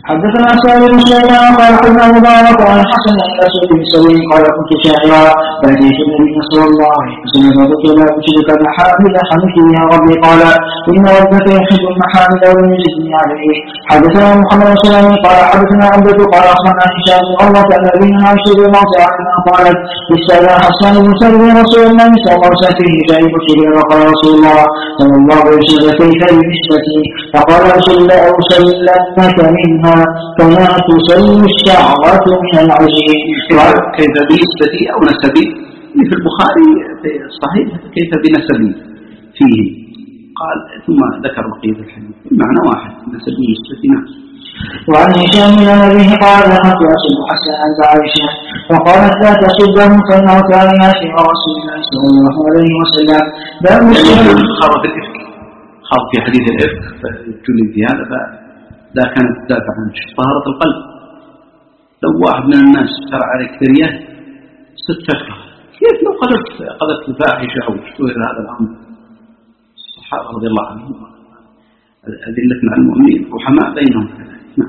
حدثنا سعيد بن سليمان قال حدثنا مبارك عن الحسن بن اسود بن سليم قال كنت شاعرا فاتيت النبي صلى الله عليه وسلم فقلت لا اشرك بحامد حمدت يا ربي قال ان ربك يحب المحامد ويجزني عليه. حدثنا محمد بن سليم قال حدثنا عبده قال اخبرنا هشام بن عروه ان ابينا عائشه بن موسى قالت استاذن حسان بن ثابت رسول الله صلى الله عليه وسلم في نساء بشير وقال رسول الله صلى الله عليه وسلم كيف بنسبتي فقال رسول الله اوسلنك منها كما تسل الشعرة من العجين. كيف بنسبتي أو نسبي في البخاري في الصحيح كيف بنسبي فيه قال ثم ذكر بقية الحديث المعنى واحد نسبي نسبتي. نعم. وعن هشام بن أبيه قال نهت أسب حسن عند عائشة فقالت لا تسبه فإنه كان يأتي رسول الله صلى الله عليه وسلم. خاض في الإفك خاض في حديث الإفك فجلد في هذا لا كانت تدافع عن طهارة القلب. لو واحد من الناس شرع عليك ثرية ستفكر كيف لو قذفت الفاحشة أو اشتهر هذا الأمر. الصحابة رضي الله عنهم أذلة مع المؤمنين رحماء بينهم. نعم.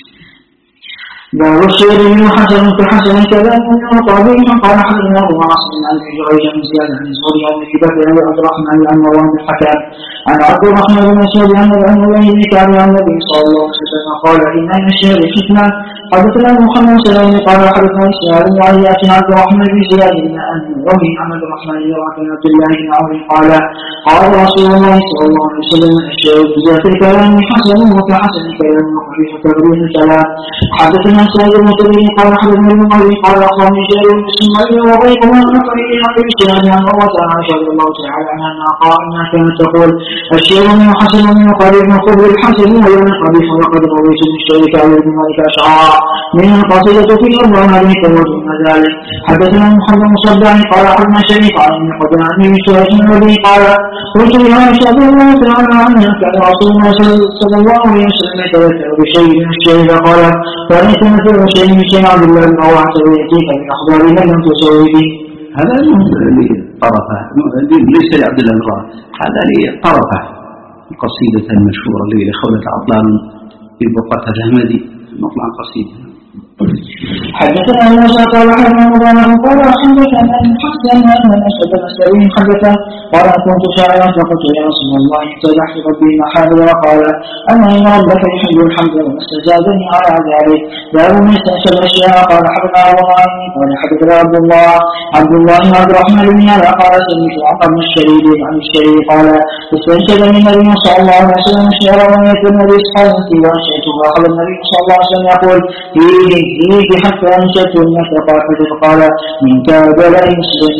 باب الشير من حسن كحسن كذا من طبيب قال حدثنا ابو عاصم عن جريج بن زياد عن زهري عن ابي بكر عن عبد الرحمن عن مروان بن الحكم عن عبد الرحمن بن مسعود عن ابي كعب عن النبي صلى الله عليه وسلم قال ان من الشير فتنه. حدثنا محمد بن سليم قال حدثنا اسماعيل بن علي عبد الرحمن بن زياد بن وهي عن عبد الرحمن بن عبد الله بن عمرو قال رسول الله صلى الله عليه وسلم الشير بذات الكلام حسن وكحسن كلام وخفيف تبرير الكلام. حدثنا سعيد بن سليم قال حدثنا ابن عمرو قال اخبرني جابر بن اسماعيل وغيرهما عن فريق عن ابي شهاب عن عروه عن عائشه رضي الله تعالى عنها انها كانت تقول الشير من حسن من قبيح خذ الحسن ويوم القبيح وقد رويت من الشريك على ابن مالك اشعار من القصيده في اربع عليك ودون ذلك. حدثنا محمد بن صباح قال حدثنا شريك عن ابن قدام عن ابن سعيد النبي قال قلت لعائشه رضي الله تعالى عنها كان رسول الله صلى الله عليه وسلم يتذكر بشيء من الشيء فقال فليس مثل شيء من شيء عبد الله بن عوات ويأتيك من أخباره لم تسوي به. هذا لطرفه ليس لعبد الله بن عوات هذا لطرفه القصيدة المشهورة اللي خولة عطلان في بقعة الأحمدي مطلع قصيدة. حدثنا موسى قال حدثنا مبارك قال حدثنا الحسن ان اسد السليم حدثه قال كنت شاعرا فقلت يا رسول الله امتدحت ربي محامد وقال اما ان ربك يحب الحمد وما استزادني على ذلك. باب من استنشد الاشياء قال حدثنا الله قال حدثنا عبد الله عبد الرحمن بن يعلى قال سمعت عمرو بن الشريد عن الشريد قال استنشد من النبي صلى الله عليه وسلم الشعر ومن يكن رزقا وانشئت واخذ النبي صلى الله عليه وسلم يقول فيه حتى أنشأت الناس قال من كاد لا يسلم.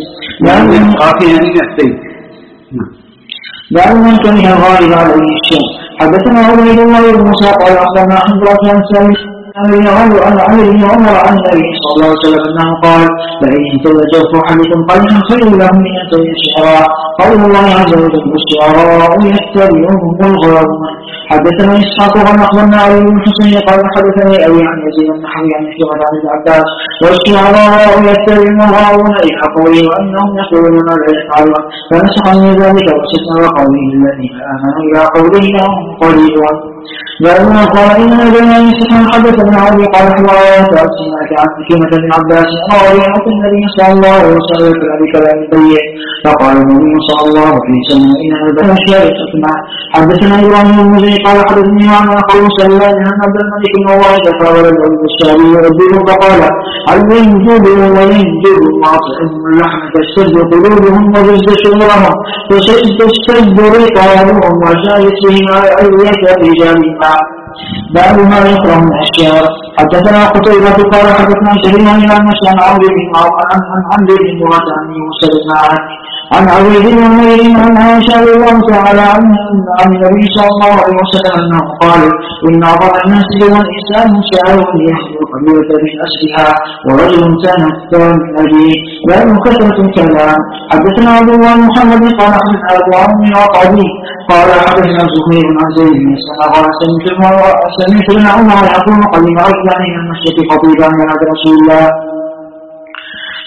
باب من كان الغالب عليه الشيء. حدثنا عبيد الله بن موسى قال أخبرنا حمزة عن سالم عن عمرو بن عمر عن النبي صلى الله عليه وسلم أنه قال لئن تزوجت حديث قليلا خير له من أن الشعراء. قول الله عز وجل الشعراء يتبعهم الغاوون. حدثنا إسحاق عن أخبرنا علي بن حسين قال حدثني أبي عن يزيد بن حبيب عن شعبة عن ابن عباس والشعراء يتبعهم الغاوون إلى قوله وإنهم يقولون ما لا يفعلون فنسخ من ذلك وسكن وقوله الذين آمنوا إلى قوله هم قليلون. لما قال إن بين يسحن حدثنا علي قال حوارات أسمعك عن كلمة ابن عباس رأيت النبي صلى الله عليه وسلم ذلك لا يبين فقال النبي صلى الله عليه وسلم إن هذا الأشياء تسمع. حدثنا إبراهيم المزني قال حدثني عن قول سلمان عن عبد الملك بن واحد فقال له الشعبي يردده فقال هل ينجب وينجب واطعم اللحم تشتد قلوبهم وجز شعورهم تشتد رقابهم وجايتهم علية رجالهم. باب ما يكره من الأشياء. حدثنا قتيبة قال حدثنا شريك عن مسلم عن عمرو بن مراد عن موسى بن عن عبيد بن عمير عن عائشة رضي الله تعالى عن النبي صلى الله عليه وسلم أنه قال إن أعظم الناس يوم الإسلام شاعر يحمل قبيلة من أسرها ورجل كان من أجله باب كثرة الكلام. حدثنا عبد الله محمد قال حدثنا أبو عمرو وقاضي قال حدثنا زهير عن زيد بن قال سمعت ابن عمر يقول قدم رجلان من المسجد خطيبا من رسول الله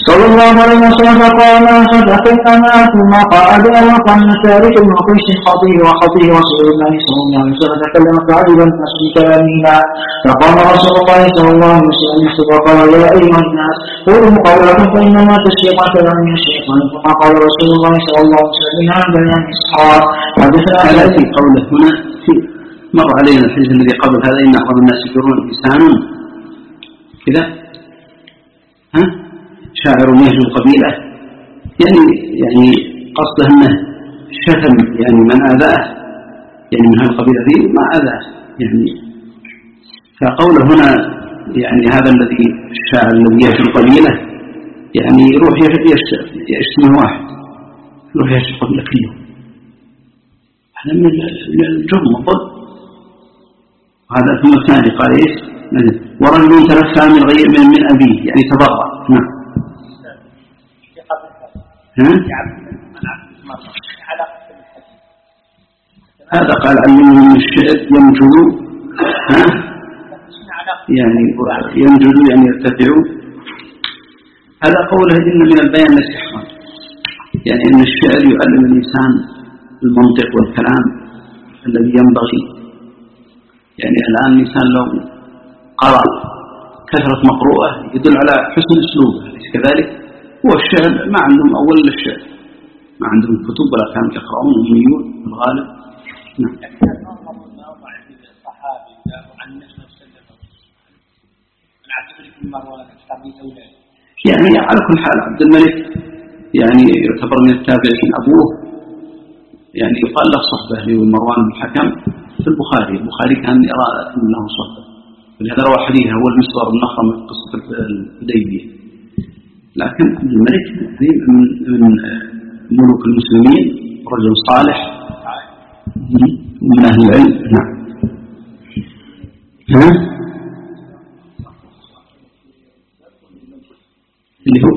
صلى الله عليه وسلم فقال ما فتحت ما ثم قعد وقال ثالث من قيس خطيه وخطيه رسول الله صلى الله عليه وسلم تكلم فعجب الناس من كلامهما فقام رسول الله صلى الله عليه وسلم فقال يا ايها الناس قولوا قولكم فانما الشيطان كلام من الشيطان ثم قال رسول الله صلى الله عليه وسلم عن بيان اسحاق حدثنا في قوله هنا مر علينا الحديث الذي قبل هذا ان اعظم الناس يجرون لسان كذا شاعر يهجو قبيلة يعني قصده أنه شتم يعني من آذاه يعني من هالقبيلة ذي ما آذاه يعني فقوله هنا يعني هذا الذي الشاعر الذي يهجو قبيلة يعني يروح يشتم واحد يروح يهجو قبيلة كلهم هذا من الجرم والظلم هذا ثم الثاني قال إيش ورجل تنفى من أبيه يعني تبرأ نعم هذا قال علمهم من الشعر ينجلوا يعني ينجلوا يعني يرتفعوا هذا قوله إن من البيان لسحرا يعني إن الشعر يعلم الإنسان المنطق والكلام الذي ينبغي يعني الآن الإنسان لو قرأ كثرة مقروءة يدل على حسن أسلوبه أليس كذلك هو الشعر ما عندهم أول الشعر ما عندهم كتب ولا كانوا يقرؤون أميون في الغالب نعم يعني على كل حال عبد الملك يعني يعتبر من التابعين أبوه يعني يقال له صحبة لمروان بن الحكم في البخاري كان يرى أنه صحبة ولهذا روى حديثه هو المسور النخرة من قصة الحديبية لكن عبد الملك من ملوك المسلمين رجل صالح من أهل العلم نعم اللي هو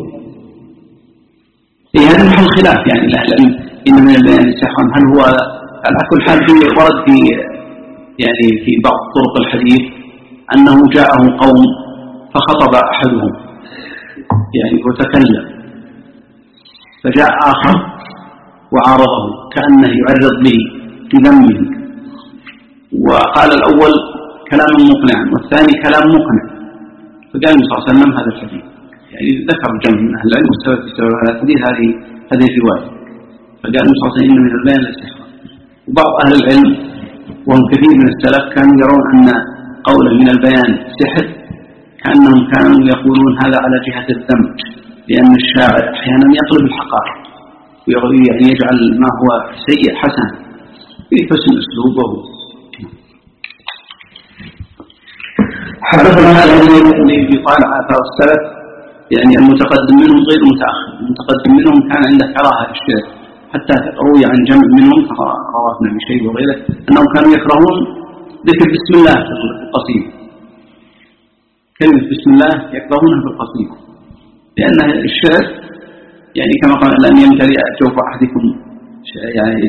هذا محل خلاف يعني العلم إن من البيان السحر هل هو على كل حال ورد في بعض طرق الحديث أنه جاءه قوم فخطب أحدهم يعني وتكلم فجاء آخر وعارضه كأنه يعرض لي بذمه وقال الأول كلاما مقنعا والثاني كلام مقنع فقال النبي صلى الله عليه وسلم هذا الحديث يعني ذكر جمع من أهل العلم والسبب في سبب هذا الحديث هذه الرواية فقال النبي صلى الله عليه وسلم إن من البيان للسحر وبعض أهل العلم وهم كثير من السلف كانوا يرون أن قولا من البيان سحر كأنهم كانوا يقولون هذا على جهة الدمج لأن الشاعر أحيانا يقلب الحقائق يعني يجعل ما هو سيء حسن يحسن أسلوبه حدثنا الذي يقال آثار السلف يعني المتقدم منهم غير المتأخر المتقدم منهم كان عنده كراهة الشعر حتى روي عن جمع منهم رواه ابن أبي شيبة وغيره أنهم كانوا يكرهون ذكر بسم الله في القصيدة كلمة بسم الله يكرهونها في القصيدة لأن الشعر يعني كما قال لأن يمتلئ جوف أحدكم يعني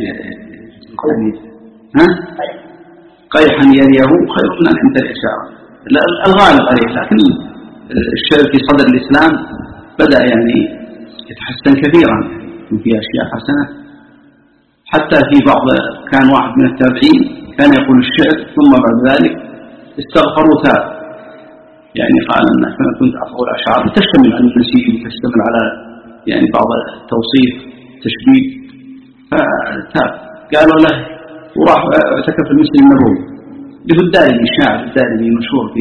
قيحا يليه خير من أن يمتلئ شعرا الغالب عليه لكن الشعر في صدر الإسلام بدأ يعني يتحسن كثيرا وفي أشياء حسنة حتى في بعض كان واحد من التابعين كان يقول الشعر ثم بعد ذلك استغفروا تاب يعني قال أن كنت أقول أشعار تشتمل على النسيج وتشتمل على يعني بعض التوصيف تشبيه فتاب قالوا له وراح اعتكف في المسجد النبوي له الدارمي الشاعر الدارمي مشهور في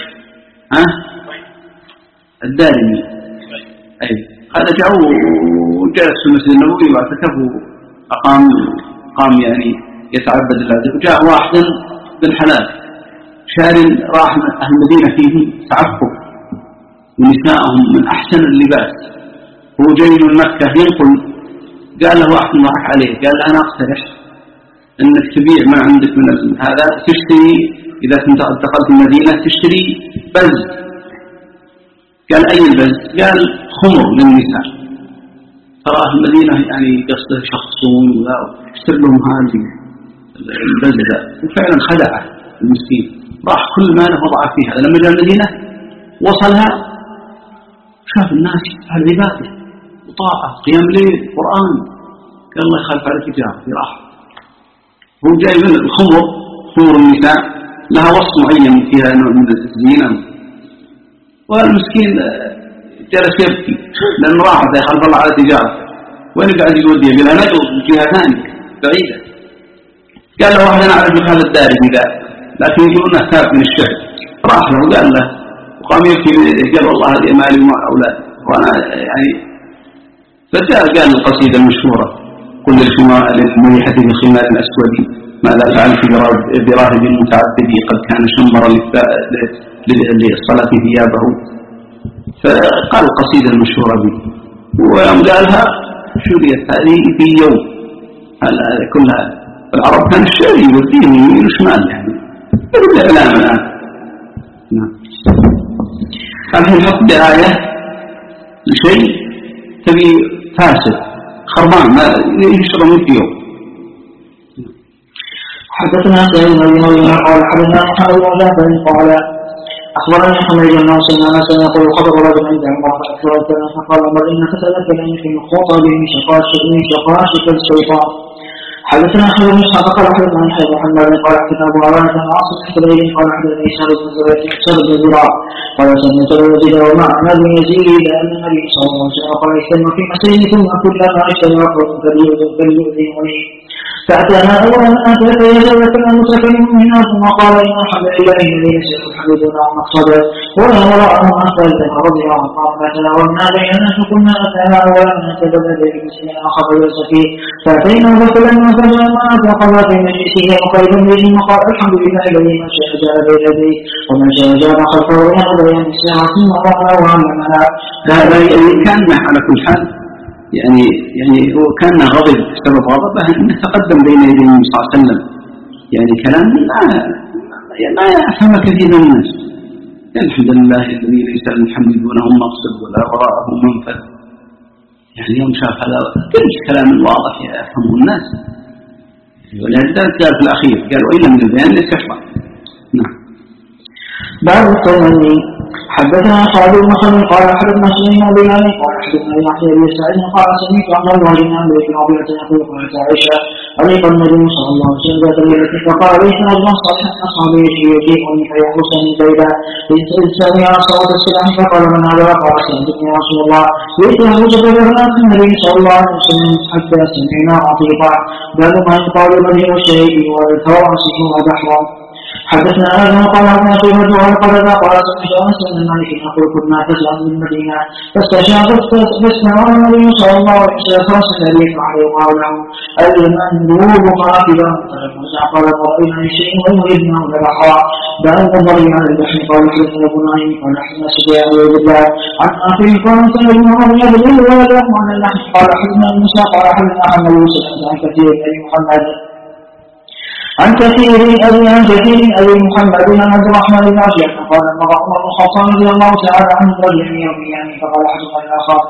الدارمي أي هذا جاء وجلس في المسجد النبوي واعتكف قام يعني يتعبد الله وجاء واحد بالحلال شاعر راح أهل المدينة فيه تعفف ونساءهم من أحسن اللباس هو جاي من مكة ينقل قال له واحد معك عليه قال أنا أقترح أنك تبيع ما عندك من هذا تشتري إذا كنت انتقلت المدينة تشتري بز قال أي البز قال خمر للنساء ترى المدينة يعني قصده شخصون واشتري لهم هذه البز وفعلا خدعه المسكين راح كل ما له وضع فيها لما جاء المدينة وصلها شاف الناس أهل عبادة وطاعة قيام ليل قرآن، قال الله يخالف على التجارة في راحة. هو جاي من الخمر، خمر النساء لها وصف معين فيها نوع من الزينة، والمسكين جلس يبكي لأنه راحة يخالف الله على التجارة. وين قاعد يوديه؟ قال ندعو من جهة ثانية بعيدة. قال له واحد أنا أعرف هذا الدارمي ذا لكن يقولون أثاب من الشعر، راح له وقال له وقام يبكي، قال والله هذه مالي ومع أولادي وأنا يعني. فجاء قال القصيدة المشهورة كل المريحة في خمار الأسود ماذا فعلت براهب متعدد قد كان شمرا للصلاة ثيابه. فقال القصيدة المشهورة به ويوم قالها شريت هذه في يوم. كلها العرب كان الشعر يوديهم يمين وشمال يعني يقول الإعلام الآن. نعم. الحين حط دعاية لشيء تبي فاسد خربان ما يشتغل في يوم. حدثنا سعيد بن مريم قال حدثنا محمد بن جعفر قال أخبرني حميد بن حسين أن سيقول خطب رجل عند عمر فقال عمر إنك تذكرني في الخطب من شقاشق الشيطان. حدثنا أحمد بن إسحاق قال حدثنا يحيى بن محمد قال حدثنا أبو عوانة عن عاصم بن سليم قال حدثني شهر بن زرار قال سمعت يزيد ومعنى بن يزيد أن النبي صلى الله عليه وسلم قال اجتمع في مسجد ثم كلما اجتمع فليؤذنني فأتانا أولا أتى فيزال المتكلم منها ثم قال إن الحمد لله الذي يسير الحمدون عن مقصده ولا وراءه أسفل رضي الله عنه فتناولنا بيننا فكنا أتانا أولا نتبدل بمسلم أخذ يوسفي فأتينا فكلما فجأنا فقال في مجلسه وقيدا به وقال الحمد لله الذي من شاء جاء بيده ومن شاء جاء خلفه ويأخذ بين الساعة ثم رأى وعلمنا. هذا كان على كل حال يعني هو كان غضب سبب غضبه أنه تقدم بين يدي النبي صلى الله عليه وسلم يعني كلام لا يفهم كثير من الناس. الحمد لله الذي ليس الحمد دونه مقصد ولا وراءه منفذ. يعني يوم شاف هذا كل كلام واضح يفهمه الناس ولذلك قال في الأخير قال وإلا من البيان ليس يحفظ. نعم. باب التمني. حدثنا خالد بن خالد قال حدثنا سليمان بن علي قال حدثنا يحيى بن سعيد قال سمعت عن الله بن عمرو بن عبيدة يقول قالت عائشة علق النبي صلى الله عليه وسلم ذات ليلة فقال ليس رجلا صالحا أصحابه يجيئني فيحرسني ليلا سمع صوت السلاح فقال من هذا قال سألتني يا رسول الله ليس يحرس فبهناك النبي صلى الله عليه وسلم حتى سمعنا عطيقا بل ما يقال بديع الشيء والتواصل وبحرا. حدثنا آدم قال عن شيبة وعن قرة قال سمعت أنس بن مالك يقول كنا فزعا من المدينة فاستمع النبي صلى الله عليه وسلم فرس النبي عليه وقال له المندوب راكبا فلما قال رأينا من شيء ويريدنا لبحرا بل نظري على البحر قال حدثنا ابو نعيم قال حدثنا سفيان بن الله عن آخر قال سمعت محمد بن الله عن اللحم قال حدثنا موسى قال حدثنا محمد يوسف عن كثير بن محمد عن كثير أبي محمد بن عبد الرحمن بن عجيب قال مر عمر بن الخطاب رضي الله تعالى عنه رجل يوم يعني فقال أحدهما الآخر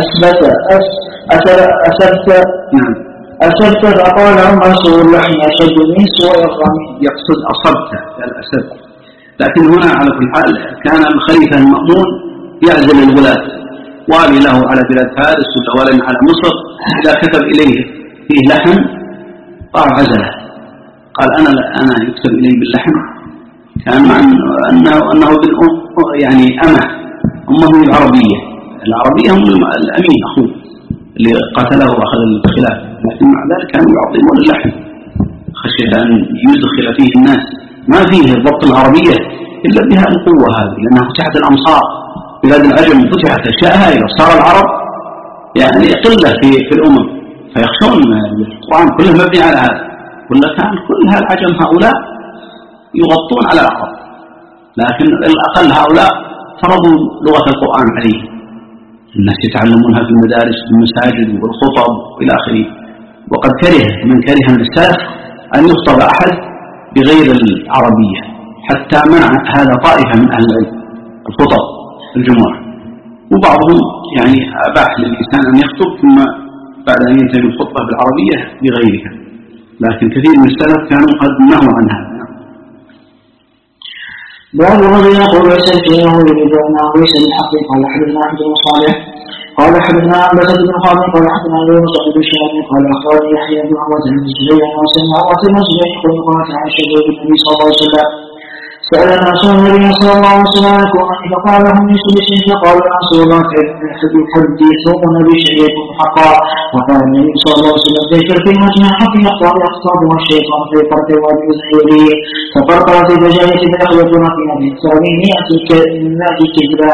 أسبت فقال عمر سوء اللحم أشد من سوء الرمي. يقصد أصبت الأسد. لكن هنا على كل حال كان الخليفة المأمون يعزل الولاة والي له على بلاد فارس ولا على مصر إذا كتب إليه فيه لحم قال عزله قال أنا يكتب إلي باللحم. كان مع أنه بالأم يعني أمه العربية هم الأمين أخوه اللي قتله وأخذ الخلافة، لكن مع ذلك كانوا يعظمون اللحم خشية أن يدخل فيه الناس. ما فيه الضبط العربية إلا بها القوة هذه لأنها فتحت الأمصار بلاد العجم فتحت أشياء هائلة صار العرب يعني قلة في الأمم فيخشون القرآن كله مبني على هذا ولا كان كلها العجم هؤلاء يغطون على العرب لكن الأقل هؤلاء فرضوا لغة القرآن عليه الناس يتعلمونها في المدارس والمساجد والخطب إلى آخره. وقد من كره من السلف أن يخطب أحد بغير العربية حتى منع هذا طائفة من أهل العلم الخطب الجمعة وبعضهم يعني أباح للإنسان أن يخطب ثم بعد أن ينتهي الخطبة بالعربية بغيرها، لكن كثير من السلف كانوا قد نهوا عن هذا. باب الرجل يقول ليس فيه يريد انه ليس بالحق. قال حدثنا احمد بن صالح قال حدثنا عباس بن خالد قال حدثنا يونس بن شهاب قال اخبرني يحيى بن عروه بن الزبير عن سمع عروه بن الزبير يقول قالت عائشه زوج النبي صلى الله عليه وسلم سأل الناس النبي صلى الله عليه وسلم يكونني فقال لهم ليس بشيء فقال يا رسول الله يحدثون بشيء يكون حقا. وقال النبي صلى الله عليه وسلم ذكر في وجه حق يخطبها الشيطان في فرق وادي زهيري ففرقت في دجاجة فيخلطون في هذه الثاني 100 كذبا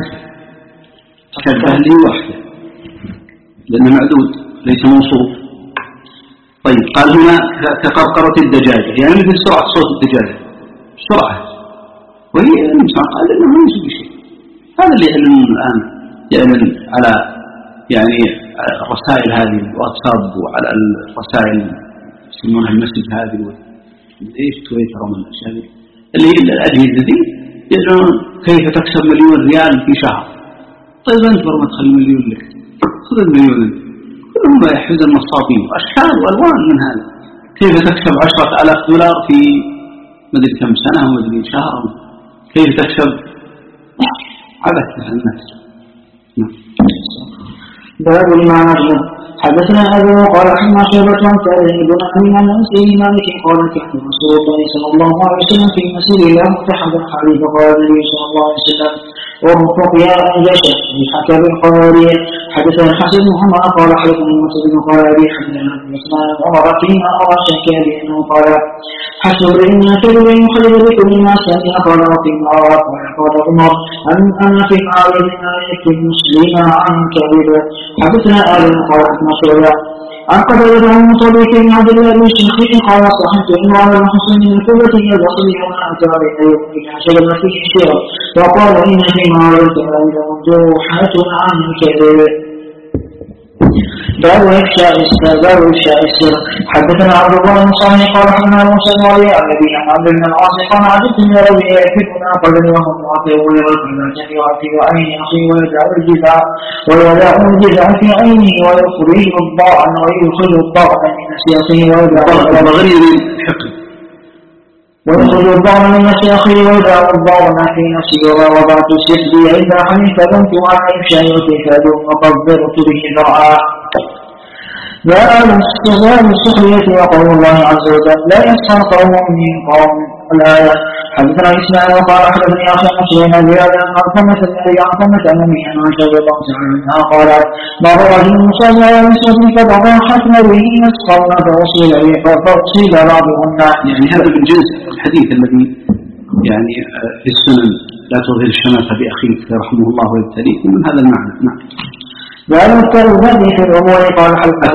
كذبة لي واحدة لأنه معدود ليس موصوف. طيب قال هنا كقرقرة الدجاجة يعني مثل سرعة صوت الدجاجة بسرعة وهي الإنسان قال إنه ما يسوي شيء. هذا اللي يعلن الآن يعلن على يعني الرسائل هذه الواتساب وعلى الرسائل يسمونها المسج هذه ايش تويتر ومن الأشياء اللي هي الأجهزة دي يعلنون كيف تكسب مليون ريال في شهر. طيب أنت ما تخلي مليون لك خذ المليون كلهم يحفظ النصابين وأشكال وألوان من هذا. كيف تكسب 10,000 دولار في مدري كم سنة ومدري شهر كيف تكسب عبث على الناس. باب الإمام أحمد حدثنا أبو قال حدثنا شعبة عن سالم بن أمين عن أنس بن مالك قال كان رسول الله صلى الله عليه وسلم في مسير الله متحدا حديث قال النبي صلى الله عليه وسلم ورفق يا أنجشة بحكى بالقوارير. حدثنا الحسن محمد قال حدثنا المسجد بن قوارير حدثنا عثمان عمر فيما أرى شكا بأنه قال حسب إن كذب يحلل بكل ما سمع قال وفيما أرى قال عمر أن أنا في معارض ما يكتب مسلما عن كذب. حدثنا آل قال حدثنا شعبة عن قبل عن مصدق بن عبد الله بن الشيخ قال صحبت عمران بن حسن من الكوفة يبصر يوم أتى عليه شجر فيه شعر وقال إن في معارض ممدوحة عن كذب. باب إفشاء السر حدثنا عبد الله بن صالح قال حدثنا موسى بن علي عن أبي عمرو بن العاص قال عجبت من ربي يحبنا قدر وهم معطيون والفلاة في عين أخي ويدع الجزع في عينه ويخرج الضاء من سياقه ويخرج الضغن من نسيخه ويدع الضغن في نفسه ووضعت سحبي عند حنيف فبنت عن إفشاء وكفاد وقبرت به ذرعا. باب السخرية وقول الله عز وجل لا يسخر قوم من قوم. الآية حدثنا إسماعيل وقال حدثني أخي مسلم بهذا عن قمة الذي عن قمة أمامي عن عائشة رضي الله عنها قالت مر رجل مصلى على نسوة فضحكن به يسخرن فأصيب بعضهن. يعني هذا من جنس الحديث الذي يعني في السنن لا تظهر الشماتة بأخيك رحمه الله ويبتليك من هذا المعنى. نعم. باب التؤدة في الأمور قال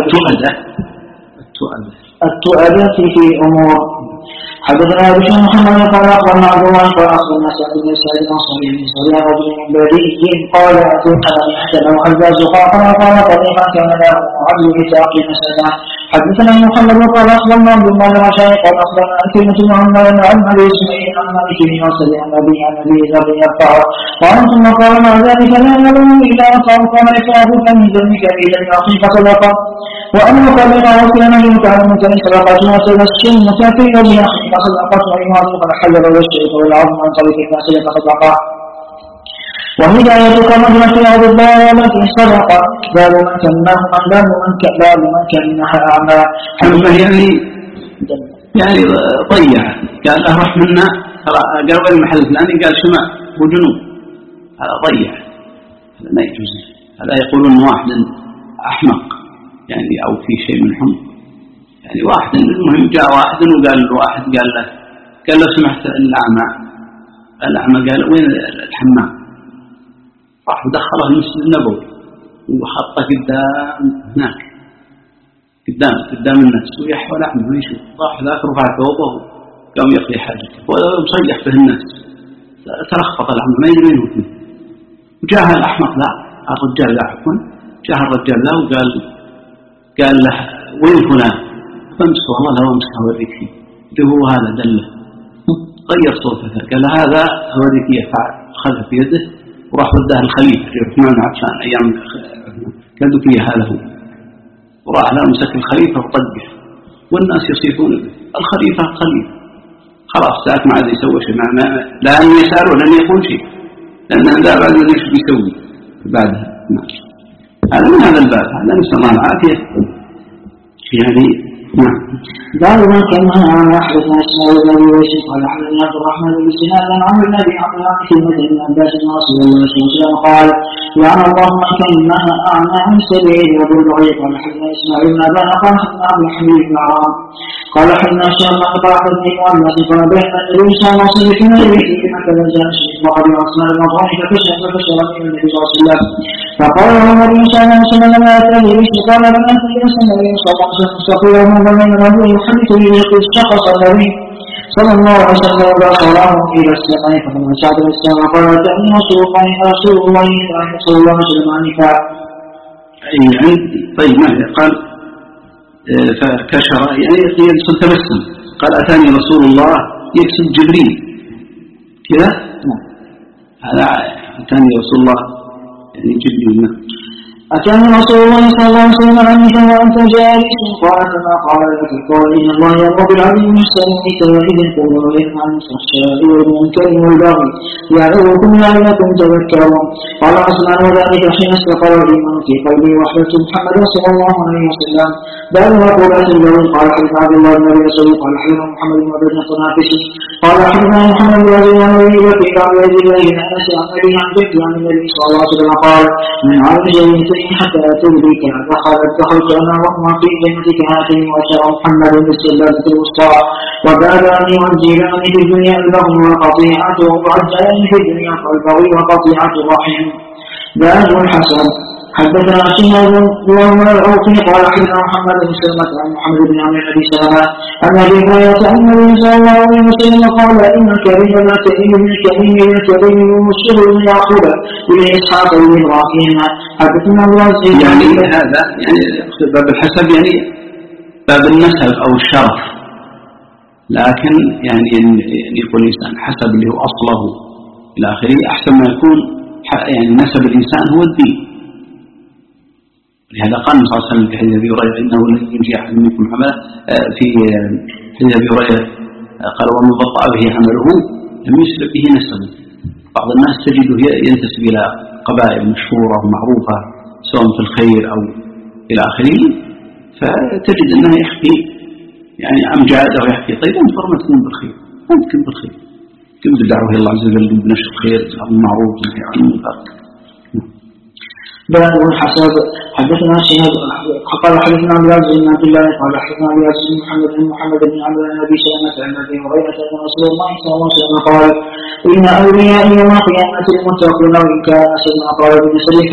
التؤدة في الأمور حدثنا بشر محمد قال أخبرنا عبد الله قال أخبرنا سعد بن سعيد الأنصاري بن صلى رجل من بريء قال أتوقع من حسن وحجاج قال طريقا كان له عبد بساقي مسألة. حدثنا محمد قال أخبرنا عبد الله الرشاي قال أخبرنا أكلمة محمد عن أبي إسماعيل عن مالك بن يوسف عن أبي ذر يرفع قال ثم قال مع ذلك لا يعلم إلا أصاب قال إفراغك من ذنبك إلى أخيك صدقة وأنا قبل وكان يتعلم كان صدقة وسيسكن مسافر لأخيك صدقة وإمام قد حجر والشيء والعظم عن طريق الناس صدقة. وهدايتك مجرى في أرض الضالة صدقة باب من كنها أعمى. يعني ضيع قال أروح منا قال وين المحل الفلاني قال شمال وجنوب هذا ضيع هذا ما يجوز. هذا يقولون واحد أحمق يعني أو في شيء من حمق يعني واحد المهم جاء واحد وقال واحد قال له سمحت الأعمى قال وين الحمام راح ودخله المسجد النبوي وحطه قدام هناك قدام الناس ويحوى الأعمى ما يشوف راح ذاك رفع ثوبه قام يقضي حاجته ومصيح به الناس تلخبط الأعمى ما يدري منه فيه. وجاء الأحمق لا الرجال لا عفوا جاء الرجال لا قال له وين فلان فامسكه والله لو امسكه اوريك فيه هو هذا دله غير صوته قال هذا اوريك يفعل خذ في يده وراح وداه الخليفه عثمان عفان ايام كادوا فيه هذا هو وراح لا مسك الخليفه وطقه والناس يصيحون به الخليفه خلاص ذاك ما عاد يسوي شيء، لأن يسأله لم يقول شيء، لأن هذا بعد ايش بيسوي بعدها. هذا من هذا الباب، هذا نسأل الله العافية يعني. نعم. باب ما كان عن أحدثنا إسماعيل بن أبي ويس قال حدثنا عبد الرحمن بن سنان عن عمرو بن أبي عبد الله في مثل ابن عباس رسول الله صلى الله عليه وسلم قال لعن الله من كان أعمى عن سبيل وابو البغي. قال حدثنا إسماعيل بن أبان قال حدثنا عبد الحميد بن عرام قال حدثنا الشام قال حدثني مؤنث قال بين النبي صلى الله عليه وسلم في نبيه هكذا جاء الشيخ وأبي عثمان بن عفان فكشف من النبي صلى الله عليه وسلم فقال له النبي صلى الله عليه وسلم ما أتاني به قال لم أتني النبي صلى الله عليه وسلم فقال له من رجل يحدث به يقول شخص النبي صلى الله عليه وسلم وصلاه إلى السماء فلما صعد إلى السماء قال أتاني رسول الله صلى الله عليه وسلم عن نفاق. طيب ماذا قال؟ فكشر يعني يقصد تبسم، قال أتاني رسول الله يقصد جبريل كذا. هذا أتاني رسول الله يعني جبريل. أتاني رسول الله صلى الله عليه وسلم عني وأنت جالس قال كما قال لك قال إن الله يأمر بالعدل والإحسان وإيتاء ذي القربى وينهى عن الفحشاء والمنكر والبغي يعظكم لعلكم تذكرون. قال عثمان وذلك حين استقر الإيمان في قلبي وحدة محمد صلى الله عليه وسلم. باب مقولات البغي. قال حدثنا عبد الله بن أبي أسود قال حدثنا محمد بن عبد الطنافسي قال حدثنا محمد بن عبد الله بن أبي بكر عن عبد الله بن أنس عن أبي عن جده عن النبي صلى الله عليه وسلم قال من عرج حتى تدرك دخلت أنا وهما في جنتك هاتين وشاء محمد بالسلالة الوسطى وبابان والجيران في الدنيا البغي والقطيعة وعجلان في الدنيا البغي وقطيعة الرحم. باب الحسن. حدثنا شهاب وهو العوفي قال حدثنا محمد بن سلمة عن محمد بن عمرو بن أبي سلمة عن أبي هريرة أن النبي صلى الله عليه وسلم قال إن الكريم لا تئن من الكريم من الكريم والشر من يأخذ إلى إسحاق بن إبراهيم. حدثنا الله يعني هذا يعني باب الحسب يعني باب النسب أو الشرف، لكن يعني يكون الإنسان حسب اللي هو أصله إلى آخره أحسن ما يكون يعني نسب الإنسان هو الدين. لهذا قال صلى الله عليه وسلم في حديث أبي هريرة إنه لن ينجي أحد منكم عمله. في حديث أبي هريرة قال ومن بطأ به عمله لم يسبق به نسبه. بعض الناس تجده ينتسب إلى قبائل مشهورة ومعروفة سواء في الخير أو إلى آخره، فتجد أنه يحكي يعني أمجاد أو يحكي طيب أنت فرما تكون بالخير، أنت كن بالخير، كن بالدعوة إلى الله عز وجل بنشر الخير المعروف عن المنكر. باب الحسب. حدثنا شهاب قال حدثنا عبد العزيز بن عبد الله قال حدثنا عبد العزيز بن محمد بن عمرو بن ابي سلمة عن ابي هريرة ان رسول الله صلى الله عليه وسلم قال ان اولياء يوم القيامة المتقون وان كان سيدنا قال ابن سلمة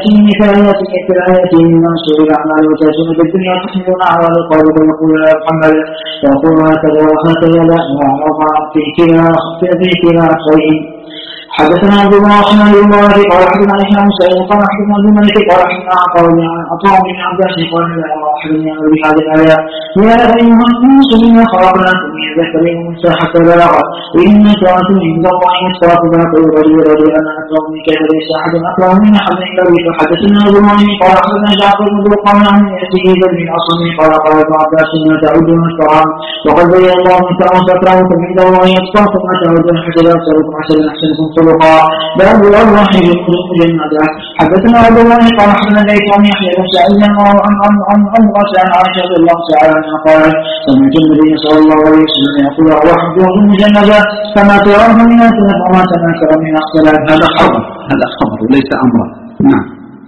فآياته من سوء الاعمال وتاتون بالدنيا تحملون اعمال القلب ويقول يا محمد ويقول هكذا وهكذا لا وعرض في كلا خير. حدثنا عبد الرحمن بن مالك قال حدثنا هشام سعيد قال حدثنا ابن مالك قال حدثنا عطاء بن عباس قال لا حدثنا بهذه الآية يا أيها الناس إنا خلقناكم من ذكر وأنثى حتى بلغ إن كانتم عند الله يتقاكم فيقول رجل أنا أكرم منك فليس أحد أكرم من أحد إلا بك. حدثنا ابن مالك قال حدثنا جعفر بن برقان عن يزيد بن الأصم قال ابن عباس ما تعودون الطعام وقد بين الله من تكرهكم عند الله يتقاكم ما تعودون حسنا أكثركم حسنا أحسنكم خلقا. باب الواحد مجمدا. حدثنا ابو الله قال حدثنا ليث عن يحيى بن سعيد عن غسان عائشة رضي الله تعالى عنها قالت سمعت النبي صلى الله عليه وسلم يقول الواحد مجمدا فما تراه من اثناء وما تناكر من الصلاه. هذا خبر وليس امرا. نعم.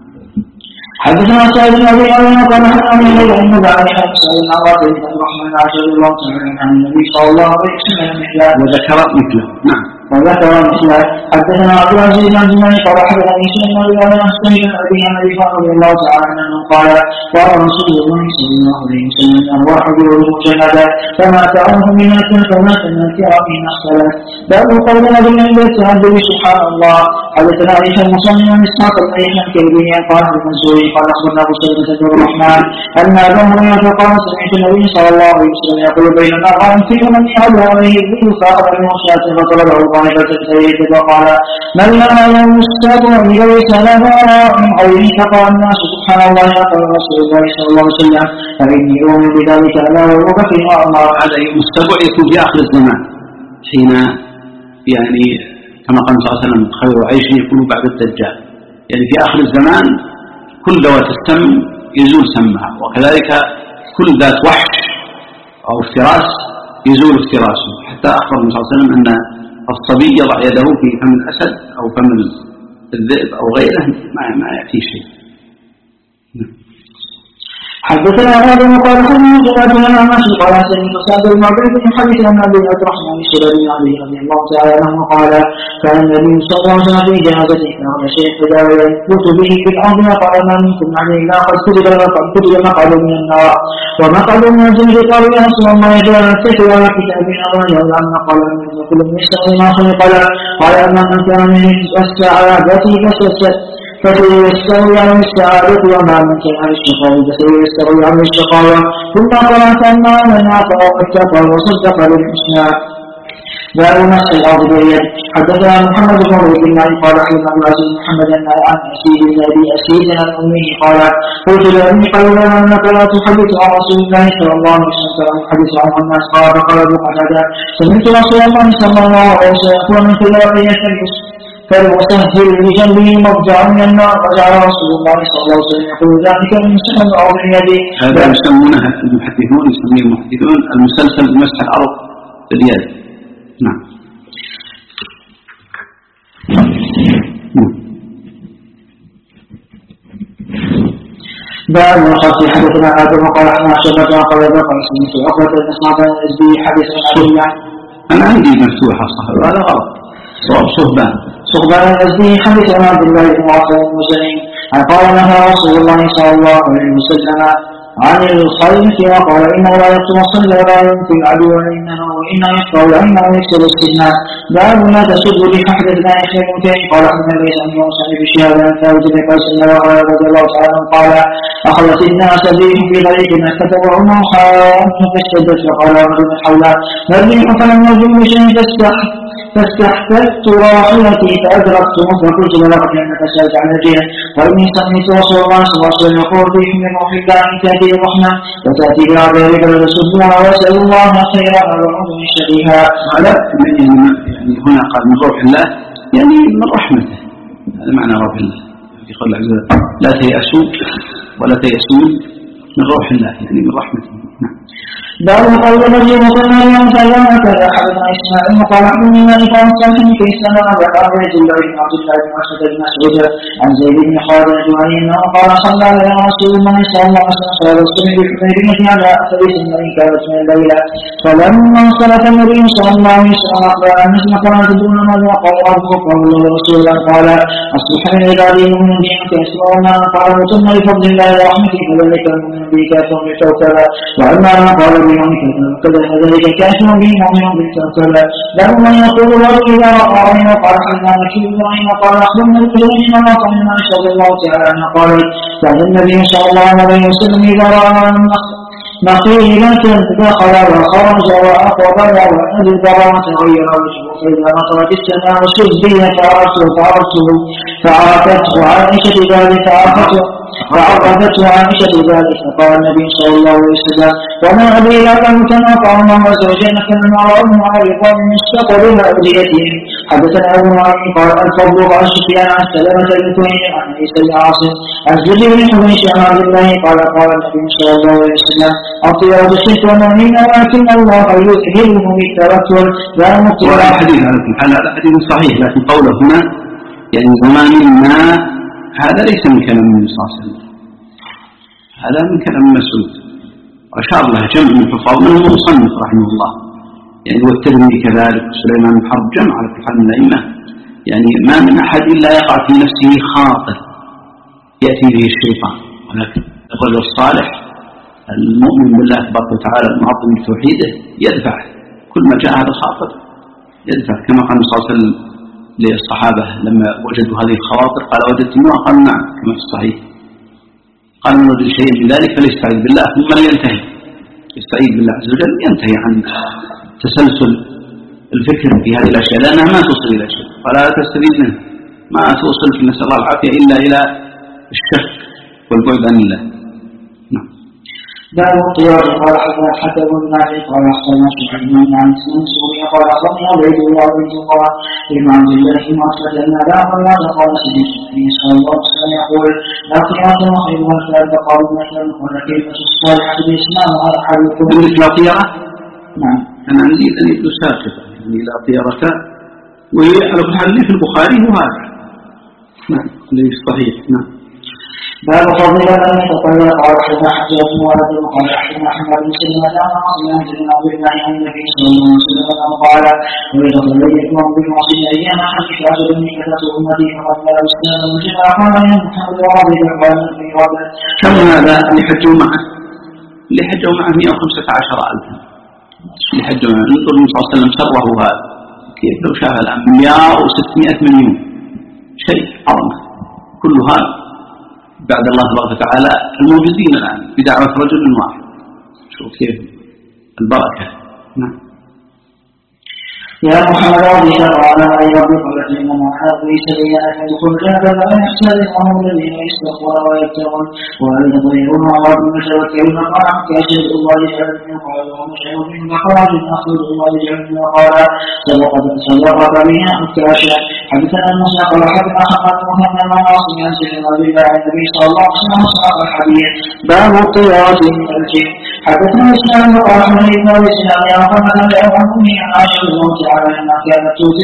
حدثنا سعيد بن ابي هريره قال حدثنا ليث عن عائشة سعيد عن غسان بن الرحمن عائشة رضي الله تعالى عن النبي صلى الله عليه وسلم وذكر مثله. نعم. وذكر مثله. حدثنا عبد العزيز بن عبد الله قال حدثني سليم بن ابي ابي رضي الله تعالى عنه قال قال رسول الله صلى الله عليه وسلم الارواح جود مجنده فما تعرف منها فما تنكر من الصلاه. باب قول النبي عند التعبد سبحان الله. حدثنا عيسى المصنع عن اسحاق بن الكلبي قال المنصوري قال اخبرنا ابو سلمة بن الرحمن ان ابا هريره قال سمعت النبي صلى الله عليه وسلم يقول بينما قام في من يعلو عليه الذكر فاخذ من وصاته فطلبه فقال من لا يمسك ليس له من غيره فقال الناس سبحان الله قال رسول الله صلى الله عليه وسلم فإني أؤمن بذلك ألا وأبو بكر وعمر. هذا يوم السبع يكون في آخر الزمان حين يعني كما قال صلى الله عليه وسلم خير عيش يكون بعد الدجال، يعني في آخر الزمان كل ذوات السم يزول سمها، وكذلك كل ذات وحش أو افتراس يزول افتراسه، حتى أخبر النبي صلى الله عليه وسلم أن الصبي يضع يده في فم الأسد أو فم الذئب أو غيره ما يأتي شيء. حدثنا آدم قال سمعت أبينا ماشي قال سمعت سعد المعبد بن حديث عن أبي عبد الرحمن السلمي عليه رضي الله تعالى عنه قال كان النبي صلى الله عليه وسلم في جنازته فهو شيخ فدار يثبت به في الأرض وقال ما منكم عليه لا قد كتب مقعد من النار ومقعد من الجنة. قالوا يا رسول الله جاء السيف على كتابنا ويرى أن قال من كل من يستوي ما خلق له قال أما من كان من السعادة فسيستوي عن السعادة وما من كان عن الشقاوة فسيستوي عن الشقاوة ثم قرأت أن من أعطى واتقى وصدق بالحسنى. باب مسح الأرض باليد. حدثنا محمد بن عبد الله قال حدثنا ابن عزيز محمد عن أسيد بن أبي أسيد عن أمه قال قلت لأبي قال أنك لا تحدث عن رسول الله صلى الله عليه وسلم كما يحدث عنه الناس. قال فقال ابو قتادة سمعت رسول الله صلى الله عليه وسلم يقول من كل فالمسهل بجنبه مضجع من النار. وجعل رسول الله صلى الله عليه وسلم يقول ذلك من مسح الأرض باليد. هذا يسمونه المحدثون المسلسل بمسح الأرض باليد. نعم. باب الخاص. حدثنا آدم قال احنا شباب قال ذكر سمعت عقبة بن اسماعيل بن الازدي حديث عن أنا عندي مفتوحة صح هذا غلط. صحبان الازدي حديث عن عبد الله بن عاصم المزني قال نهى رسول الله صلى الله عليه وسلم عن الخيف وقال إنه لا يقتل الصيد ولا ينفي العدو وإنه يخفى العلم ويكسر السنة. باب لا تسد بحدثنا يحيى بن كثير قال حدثنا ليس عن يوسف بشهاب عن ثابت بن قيس رضي الله تعالى عنه قال أخذت الناس ريح في طريق مكة وعمر حام فاشتدت فقال رجل حوله ما الريح فلم يجد بشيء فاستحفظت راحلتي فأدركت فقلت بلغت أنك سألت عن الجهة وإني سمعت رسول الله صلى الله عليه وسلم يقول فيه من روح الله أن تأتي الرحمة وتأتي بعذاب فلتسدها ويسأل الله خيرا ويعوذ من شرها. يعني هنا قال من روح الله يعني من رحمته، هذا معنى روح الله. يقول لا تيأسوا ولا تيأسون من روح الله يعني من رحمته. نعم. باب قول الذي وصلنا اليوم سلام كذا حدثنا اسماعيل قال حدثني مالك عن صالح في السنه وقال عبد الله بن مسعود بن مسعود عن زيد بن خالد الجهني انه قال صلى على رسول الله صلى الله عليه وسلم صلاه الصبح بالحديبيه على اثر سنه كانت من الليله فلما انصرف النبي صلى الله عليه وسلم اخبر ان نسمع قال تدرون ماذا قال ربك قال رسول الله قال اصبح من عبادي من دينك يسمعون قال ثم بفضل الله ورحمته فذلك المؤمن به كافر بتوكل واما ما قال كذا ذلك كافر به مؤمن بالتوكل. له من يقول له اذا راى عينه قال حنا نكيل ابراهيم قال اخبرنا الجنين وقال ما شاء الله تعالى ان قال كان النبي صلى الله عليه وسلم اذا راى نقيلة دخل وخرج واقبل وادبر وتغير وجهه فاذا نطرت السماء سدي فعرفته عائشه ذلك فعرفته عائشة ذلك فقال النبي صلى الله عليه وسلم وما أبي لك كما قال الله عز وجل كما رأوا على القوم مستقبل أوديتهم. حدثنا أبو نعيم قال الفضل قال سفيان عن سلمة بن كهيل عن عيسى بن عاصم عن زيد بن حبيش عن عبد الله قال النبي صلى الله عليه وسلم الطيرة الشرك والمؤمنين ولكن الله يذهبه بالتوكل لا مطيع. الحديث هذا حديث صحيح لكن قوله هنا يعني زماننا هذا ليس من كلام النبي صلى الله عليه وسلم، هذا من كلام مسعود وأشار له جمع من الحفاظ منهم المصنف رحمه الله يعني والترمذي كذلك وسليمان بن حرب جمع على كل حال من الأئمة يعني ما من أحد إلا يقع في نفسه خاطر يأتي به الشيطان، ولكن الرجل الصالح المؤمن بالله تبارك وتعالى المعظم بتوحيده يدفع كل ما جاء هذا الخاطر يدفع كما قال صلى الله عليه وسلم للصحابة لما وجدوا هذه الخواطر قال وجدتموها قالوا نعم كما في الصحيح قال من وجد شيء بذلك فليستعيذ بالله ثم لا ينتهي يستعيذ بالله عز وجل ينتهي عن تسلسل الفكر في هذه الأشياء لأنها ما توصل إلى شيء فلا تستفيد منه ما توصل نسأل الله العافية إلا إلى الشك والبعد عن الله. باب الطيار قال حدثنا حتى بن نافع قال اخبرنا سليمان عن سوريا قال اخبرني عبيد الله بن الله بن عبد الله بن مسعود ان لا الله قال سيدنا النبي صلى الله عليه وسلم يقول لا طيرة وخير والفلاد قال مثلا قال كيف الصالحة باسمها احدكم بالنسبة للطيرة؟ نعم أنا أريد أن يبدو ساقطة يعني لا طيرة وهي على كل حال في البخاري وهذا نعم ليس صحيح. نعم. باب فضل من يتطلق قال حدثنا حجاج وولد قال حدثنا محمد بن سلمة عن عاصم بن عبد الله عن النبي صلى الله عليه وسلم قال ويتطلق بالمعصية ايام حديث عجب كثرة امتي فقد لا الاسلام وجاء قال يا محمد وعظيم قال في رابع. كم هذا اللي حجوا معه؟ اللي حجوا معه 115,000 اللي حجوا معه. انظر النبي صلى الله عليه وسلم سره هذا كيف لو شاف الان 100 و600 مليون شيء عظمه كل هذا بعد الله تبارك وتعالى الموجودين الآن بدعوة رجل واحد. شوف كيف البركة. نعم. يا محمد رضي الله عنه أي رب قلت إنما هذا ليس لي أن يدخل الجنة فلا يحتاج وهم الذين يستغفرون ويبتغون وأن يضيعون أعراض المتوكلين قال كأشهد الله جل قال ومشعر من مخرج أخرج الله جل قال صدقت بها الكاشة حدثنا النصر قال حدثنا خطأ مهما ما عاصم ينزل بالله النبي صلى الله عليه وسلم صدق الحديث. باب الطيرة من الجن حدثنا إسلام قال حديث الإسلام يا محمد أمني عائشة الله تعالى لما كانت تؤتى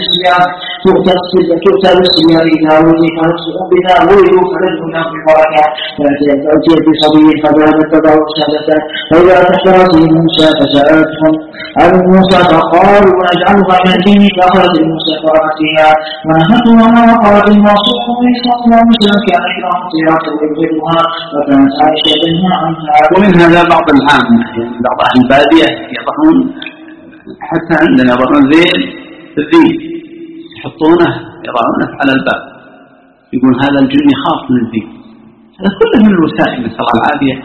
بالصبيان إذا ولدوا فلدهن في البركة فأتيت بصبي فذهبت تضع سادة فإذا تشترت موسى فسألتهم عن موسى فقالوا نجعلها من الدين فأخذت موسى فرأت فيها ونهتها وقالت المرسول صلى الله عليه وسلم كان يكره الطيرة ويبغضها فكانت عائشة تنهى عنها. ومن هذا بعض العامة يعني بعض أهل البادية يضعون حتى عندنا يضعون ذيل الذيل يحطونه يضعونه على الباب يقول هذا الجن يخاف من الذيل. هذا كله من الوسائل نسأل الله العافية.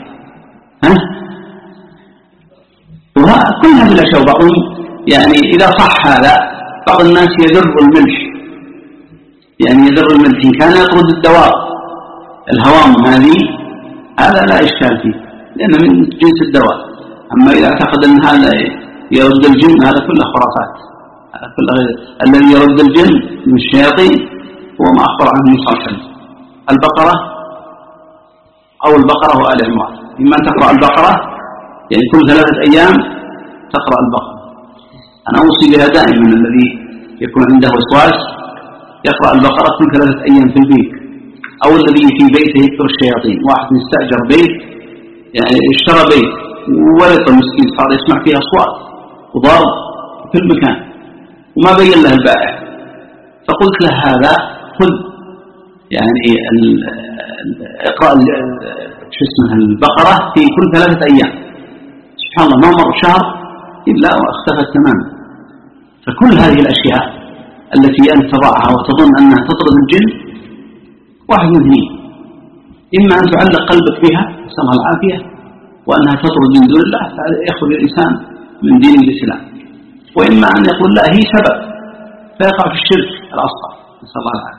وكل هذه الأشياء بعضهم يعني إذا صح هذا بعض الناس يذر الملح يعني يذر الملح إن كان يطرد الدواء الهوام هذه هذا لا إشكال فيه لأنه من جنس الدواء. أما إذا اعتقد أن هذا يرد الجن هذا كله خرافات. هذا كله الذي يرد الجن من الشياطين هو ما أخبر عنه النبي صلى الله عليه وسلم البقرة أو البقرة وآل عمران. إما أن تقرأ البقرة يعني كل 3 أيام تقرأ البقرة. أنا أوصي بها دائما الذي يكون عنده وسواس يقرأ البقرة كل 3 أيام في البيت أو الذي في بيته يكثر الشياطين. واحد يستأجر بيت يعني اشترى بيت ولد المسكين صار يسمع فيه أصوات وضرب في المكان وما بين له البائع فقلت له هذا خذ يعني اقرأ البقرة في كل 3 أيام. سبحان الله ما مر شهر إلا واختفت تماما. فكل هذه الأشياء التي أنت تضعها وتظن أنها تطرد الجن واحد من اثنين إما أن تعلق قلبك بها نسأل الله العافية وأنها تطرد من دون الله فيخرج الإنسان من دين الإسلام وإما أن يقول لا هي سبب فيقع في الشرك الأصغر نسأل الله العافية.